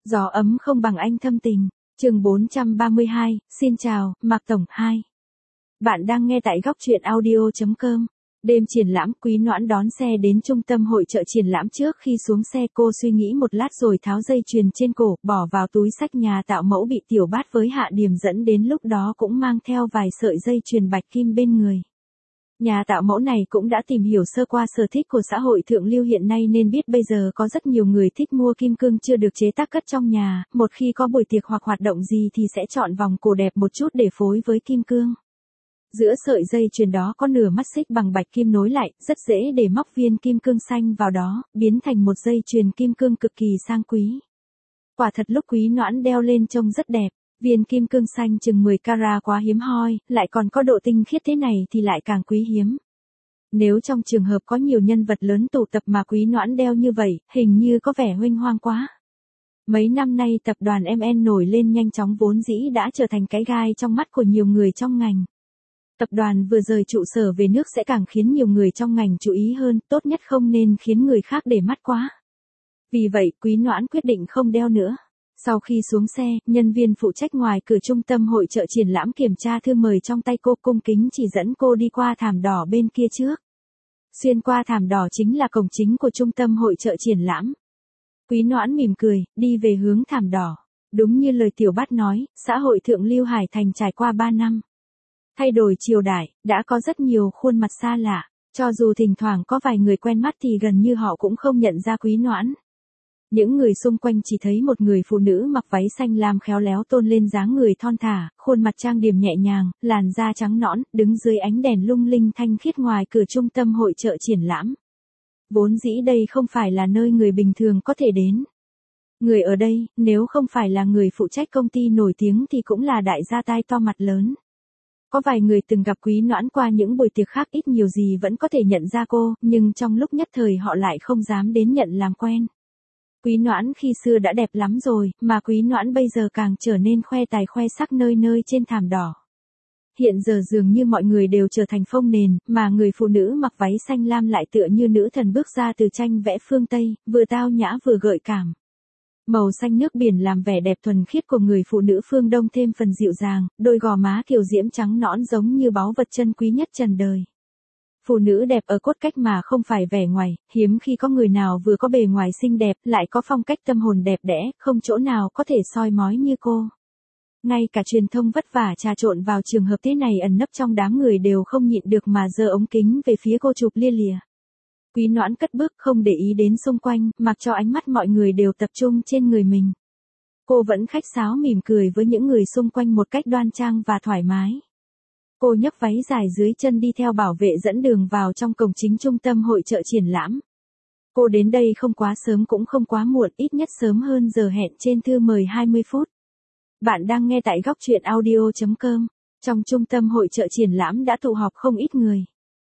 Gió ấm không bằng anh thâm tình. Chương 432, xin chào, Mạc Tổng 2. Bạn đang nghe tại góc truyện audio.com. Đêm triển lãm, Quý Noãn đón xe đến trung tâm hội chợ triển lãm. Trước khi xuống xe cô suy nghĩ một lát rồi tháo dây chuyền trên cổ, bỏ vào túi xách. Nhà tạo mẫu bị tiểu bát với Hạ Điểm dẫn đến lúc đó cũng mang theo vài sợi dây chuyền bạch kim bên người. Nhà tạo mẫu này cũng đã tìm hiểu sơ qua sở thích của xã hội thượng lưu hiện nay nên biết bây giờ có rất nhiều người thích mua kim cương chưa được chế tác cất trong nhà, một khi có buổi tiệc hoặc hoạt động gì thì sẽ chọn vòng cổ đẹp một chút để phối với kim cương. Giữa sợi dây chuyền đó có nửa mắt xích bằng bạch kim nối lại, rất dễ để móc viên kim cương xanh vào đó, biến thành một dây chuyền kim cương cực kỳ sang quý. Quả thật lúc Quý Noãn đeo lên trông rất đẹp. Viên kim cương xanh chừng 10 carat quá hiếm hoi, lại còn có độ tinh khiết thế này thì lại càng quý hiếm. Nếu trong trường hợp có nhiều nhân vật lớn tụ tập mà Quý Noãn đeo như vậy, hình như có vẻ huênh hoang quá. Mấy năm nay tập đoàn MN nổi lên nhanh chóng vốn dĩ đã trở thành cái gai trong mắt của nhiều người trong ngành. Tập đoàn vừa rời trụ sở về nước sẽ càng khiến nhiều người trong ngành chú ý hơn, tốt nhất không nên khiến người khác để mắt quá. Vì vậy Quý Noãn quyết định không đeo nữa. Sau khi xuống xe, nhân viên phụ trách ngoài cửa trung tâm hội chợ triển lãm kiểm tra thư mời trong tay cô, cung kính chỉ dẫn cô đi qua thảm đỏ bên kia trước. Xuyên qua thảm đỏ chính là cổng chính của trung tâm hội chợ triển lãm. Quý Noãn mỉm cười, đi về hướng thảm đỏ. Đúng như lời tiểu bát nói, xã hội thượng lưu Hải Thành trải qua 3 năm. Thay đổi triều đại, đã có rất nhiều khuôn mặt xa lạ. Cho dù thỉnh thoảng có vài người quen mắt thì gần như họ cũng không nhận ra Quý Noãn. Những người xung quanh chỉ thấy một người phụ nữ mặc váy xanh lam khéo léo tôn lên dáng người thon thả, khuôn mặt trang điểm nhẹ nhàng, làn da trắng nõn, đứng dưới ánh đèn lung linh thanh khiết ngoài cửa trung tâm hội chợ triển lãm. Vốn dĩ đây không phải là nơi người bình thường có thể đến. Người ở đây, nếu không phải là người phụ trách công ty nổi tiếng thì cũng là đại gia tai to mặt lớn. Có vài người từng gặp Quý Noãn qua những buổi tiệc khác ít nhiều gì vẫn có thể nhận ra cô, nhưng trong lúc nhất thời họ lại không dám đến nhận làm quen. Quý Noãn khi xưa đã đẹp lắm rồi, mà Quý Noãn bây giờ càng trở nên khoe tài khoe sắc nơi nơi trên thảm đỏ. Hiện giờ dường như mọi người đều trở thành phông nền, mà người phụ nữ mặc váy xanh lam lại tựa như nữ thần bước ra từ tranh vẽ phương Tây, vừa tao nhã vừa gợi cảm. Màu xanh nước biển làm vẻ đẹp thuần khiết của người phụ nữ phương Đông thêm phần dịu dàng, đôi gò má kiều diễm trắng nõn giống như báu vật chân quý nhất trần đời. Phụ nữ đẹp ở cốt cách mà không phải vẻ ngoài, hiếm khi có người nào vừa có bề ngoài xinh đẹp, lại có phong cách tâm hồn đẹp đẽ, không chỗ nào có thể soi mói như cô. Ngay cả truyền thông vất vả trà trộn vào trường hợp thế này ẩn nấp trong đám người đều không nhịn được mà giơ ống kính về phía cô chụp lia lịa. Quý Noãn cất bước không để ý đến xung quanh, mặc cho ánh mắt mọi người đều tập trung trên người mình. Cô vẫn khách sáo mỉm cười với những người xung quanh một cách đoan trang và thoải mái. Cô nhấc váy dài dưới chân đi theo bảo vệ dẫn đường vào trong cổng chính trung tâm hội chợ triển lãm. Cô đến đây không quá sớm cũng không quá muộn, ít nhất sớm hơn giờ hẹn trên thư mời 20 phút. Bạn đang nghe tại góc truyện audio.com. Trong trung tâm hội chợ triển lãm đã tụ họp không ít người.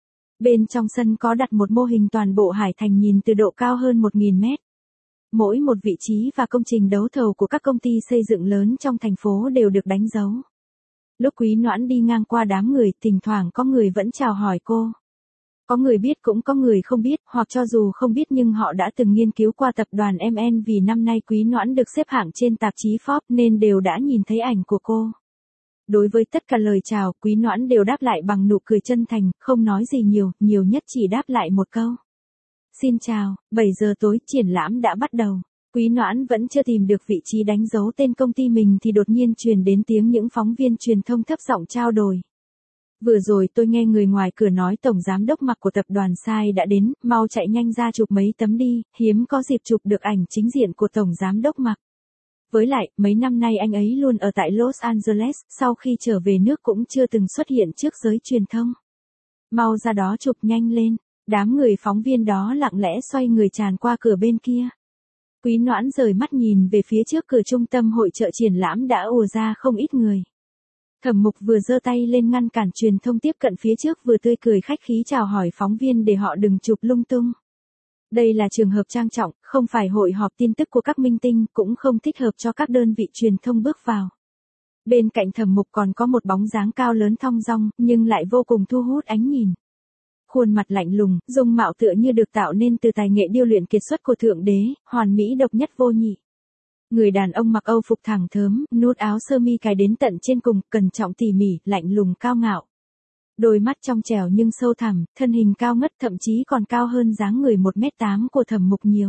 Bên trong sân có đặt một mô hình toàn bộ Hải Thành nhìn từ độ cao hơn 1.000 mét. Mỗi một vị trí và công trình đấu thầu của các công ty xây dựng lớn trong thành phố đều được đánh dấu. Lúc Quý Noãn đi ngang qua đám người, thỉnh thoảng có người vẫn chào hỏi cô. Có người biết cũng có người không biết, hoặc cho dù không biết nhưng họ đã từng nghiên cứu qua tập đoàn MN vì năm nay Quý Noãn được xếp hạng trên tạp chí Forbes nên đều đã nhìn thấy ảnh của cô. Đối với tất cả lời chào, Quý Noãn đều đáp lại bằng nụ cười chân thành, không nói gì nhiều, nhiều nhất chỉ đáp lại một câu. Xin chào, 7 giờ tối triển lãm đã bắt đầu. Quý Noãn vẫn chưa tìm được vị trí đánh dấu tên công ty mình thì đột nhiên truyền đến tiếng những phóng viên truyền thông thấp giọng trao đổi. Vừa rồi tôi nghe người ngoài cửa nói tổng giám đốc Mạc của tập đoàn Sai đã đến, mau chạy nhanh ra chụp mấy tấm đi, hiếm có dịp chụp được ảnh chính diện của tổng giám đốc Mạc. Với lại, mấy năm nay anh ấy luôn ở tại Los Angeles, sau khi trở về nước cũng chưa từng xuất hiện trước giới truyền thông. Mau ra đó chụp nhanh lên, đám người phóng viên đó lặng lẽ xoay người tràn qua cửa bên kia. Quý Noãn rời mắt nhìn về phía trước cửa trung tâm hội chợ triển lãm đã ùa ra không ít người. Thẩm Mục vừa giơ tay lên ngăn cản truyền thông tiếp cận phía trước vừa tươi cười khách khí chào hỏi phóng viên để họ đừng chụp lung tung. Đây là trường hợp trang trọng, không phải hội họp tin tức của các minh tinh, cũng không thích hợp cho các đơn vị truyền thông bước vào. Bên cạnh Thẩm Mục còn có một bóng dáng cao lớn thong dong, nhưng lại vô cùng thu hút ánh nhìn. Khuôn mặt lạnh lùng, dung mạo tựa như được tạo nên từ tài nghệ điêu luyện kiệt xuất của thượng đế, hoàn mỹ độc nhất vô nhị. Người đàn ông mặc Âu phục thẳng thớm, nút áo sơ mi cài đến tận trên cùng, cẩn trọng tỉ mỉ, lạnh lùng cao ngạo. Đôi mắt trong trẻo nhưng sâu thẳm, thân hình cao ngất thậm chí còn cao hơn dáng người 1m8 của Thẩm Mục nhiều.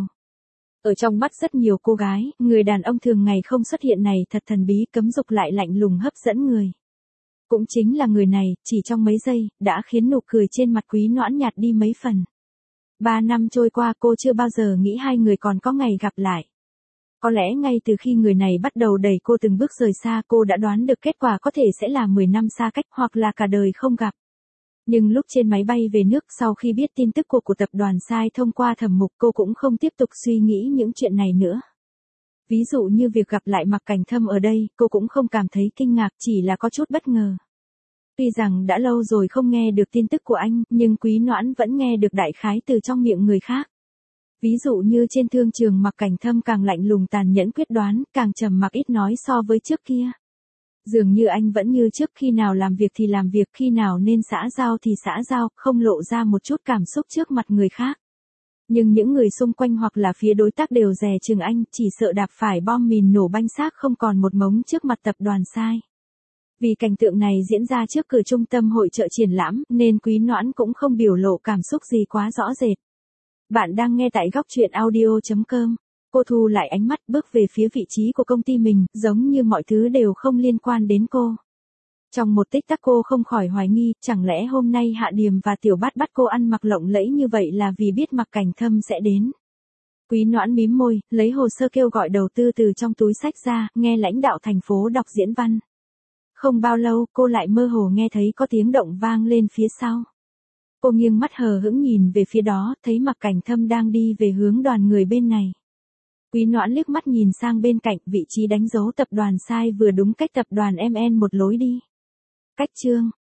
Ở trong mắt rất nhiều cô gái, người đàn ông thường ngày không xuất hiện này thật thần bí, cấm dục lại lạnh lùng hấp dẫn người. Cũng chính là người này, chỉ trong mấy giây, đã khiến nụ cười trên mặt Quý Noãn nhạt đi mấy phần. 3 năm trôi qua cô chưa bao giờ nghĩ hai người còn có ngày gặp lại. Có lẽ ngay từ khi người này bắt đầu đẩy cô từng bước rời xa, cô đã đoán được kết quả có thể sẽ là 10 năm xa cách hoặc là cả đời không gặp. Nhưng lúc trên máy bay về nước sau khi biết tin tức của tập đoàn Sai thông qua Thẩm Mục, cô cũng không tiếp tục suy nghĩ những chuyện này nữa. Ví dụ như việc gặp lại Mạc Cảnh Thâm ở đây, cô cũng không cảm thấy kinh ngạc, chỉ là có chút bất ngờ. Tuy rằng đã lâu rồi không nghe được tin tức của anh, nhưng Quý Noãn vẫn nghe được đại khái từ trong miệng người khác. Ví dụ như trên thương trường Mạc Cảnh Thâm càng lạnh lùng tàn nhẫn quyết đoán, càng trầm mặc ít nói so với trước kia. Dường như anh vẫn như trước, khi nào làm việc thì làm việc, khi nào nên xã giao thì xã giao, không lộ ra một chút cảm xúc trước mặt người khác. Nhưng những người xung quanh hoặc là phía đối tác đều dè chừng anh, chỉ sợ đạp phải bom mìn nổ banh xác không còn một mống trước mặt tập đoàn Sai. Vì cảnh tượng này diễn ra trước cửa trung tâm hội chợ triển lãm, nên Quý Noãn cũng không biểu lộ cảm xúc gì quá rõ rệt. Bạn đang nghe tại góc truyện audio.com. Cô thu lại ánh mắt, bước về phía vị trí của công ty mình, giống như mọi thứ đều không liên quan đến cô. Trong một tích tắc cô không khỏi hoài nghi, chẳng lẽ hôm nay Hạ Điềm và Tiểu Bát bắt cô ăn mặc lộng lẫy như vậy là vì biết Mạc Cảnh Thâm sẽ đến. Quý Noãn mím môi, lấy hồ sơ kêu gọi đầu tư từ trong túi xách ra, nghe lãnh đạo thành phố đọc diễn văn. Không bao lâu, cô lại mơ hồ nghe thấy có tiếng động vang lên phía sau. Cô nghiêng mắt hờ hững nhìn về phía đó, thấy Mạc Cảnh Thâm đang đi về hướng đoàn người bên này. Quý Noãn liếc mắt nhìn sang bên cạnh, vị trí đánh dấu tập đoàn Sai vừa đúng cách tập đoàn MN một lối đi. Cách chương